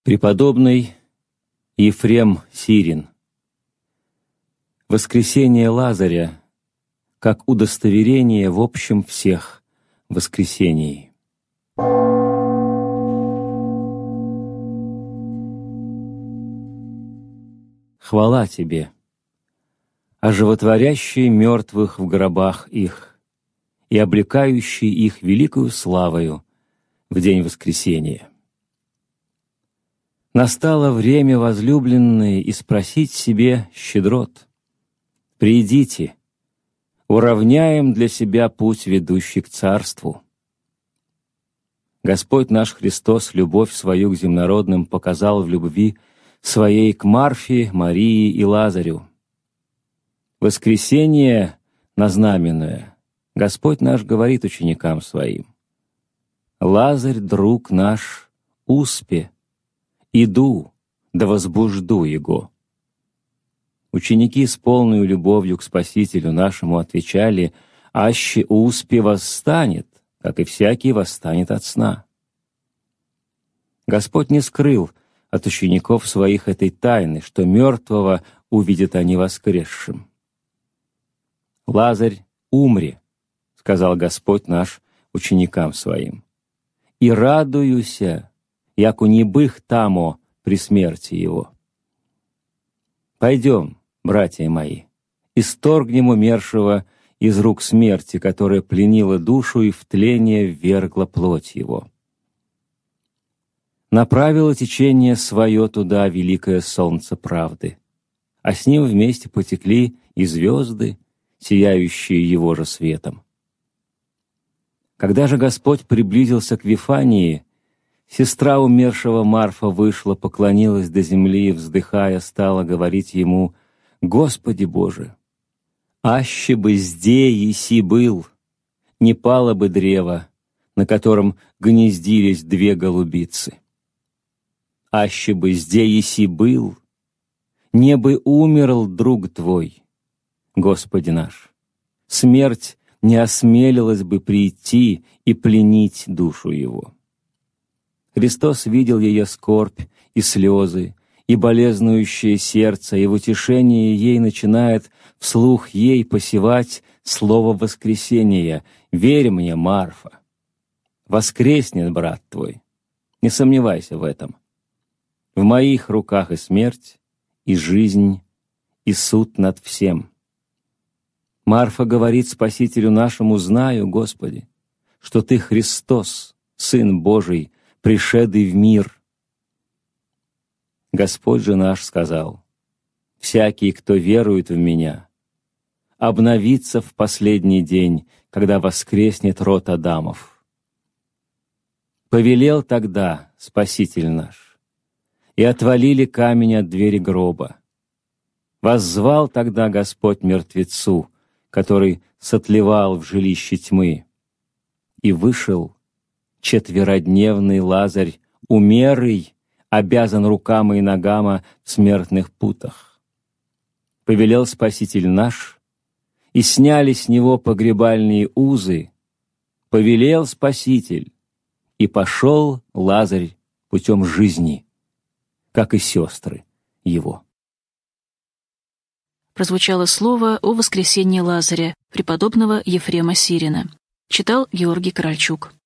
Преподобный Ефрем Сирин. Воскресение Лазаря как удостоверение в общем всех воскресений. Хвала Тебе, оживотворящий мертвых в гробах их и облекающий их великою славою в день воскресения. Настало время, возлюбленные, и спросить себе щедрот. Придите, уравняем для себя путь, ведущий к Царству. Господь наш Христос любовь свою к земнородным показал в любви своей к Марфе, Марии и Лазарю. Воскресение назнаменное Господь наш говорит ученикам своим: «Лазарь, друг наш, успе, иду, да возбужду его». Ученики с полной любовью к Спасителю нашему отвечали: «Аще успе восстанет, как и всякий восстанет от сна». Господь не скрыл от учеников своих этой тайны, что мертвого увидят они воскресшим. «Лазарь, умри», — сказал Господь наш ученикам своим, «и радуюся, яко не бых тамо при смерти его». Пойдем, братья мои, исторгнем умершего из рук смерти, которая пленила душу и в тление ввергла плоть его. Направило течение свое туда великое солнце правды, а с ним вместе потекли и звезды, сияющие его же светом. Когда же Господь приблизился к Вифании, сестра умершего Марфа вышла, поклонилась до земли и, вздыхая, стала говорить ему: «Господи Боже, аще бы зде еси был, не пало бы древо, на котором гнездились две голубицы. Аще бы зде еси был, не бы умерл друг Твой, Господи наш, смерть не осмелилась бы прийти и пленить душу его». Христос видел ее скорбь и слезы, и болезнующее сердце, и в утешении ей начинает вслух ей посевать слово воскресения: «Верь мне, Марфа, воскреснет брат твой, не сомневайся в этом. В моих руках и смерть, и жизнь, и суд над всем». Марфа говорит Спасителю нашему: «Знаю, Господи, что Ты Христос, Сын Божий, пришедший в мир». Господь же наш сказал: «Всякий, кто верует в Меня, обновится в последний день, когда воскреснет род Адамов». Повелел тогда Спаситель наш, и отвалили камень от двери гроба. Воззвал тогда Господь мертвецу, который сотлевал в жилище тьмы, и вышел четверодневный Лазарь, умерый, обязан рукам и ногам в смертных путах. Повелел Спаситель наш, и сняли с него погребальные узы. Повелел Спаситель, и пошел Лазарь путем жизни, как и сестры его. Прозвучало слово о воскресении Лазаря, преподобного Ефрема Сирина. Читал Георгий Корольчук.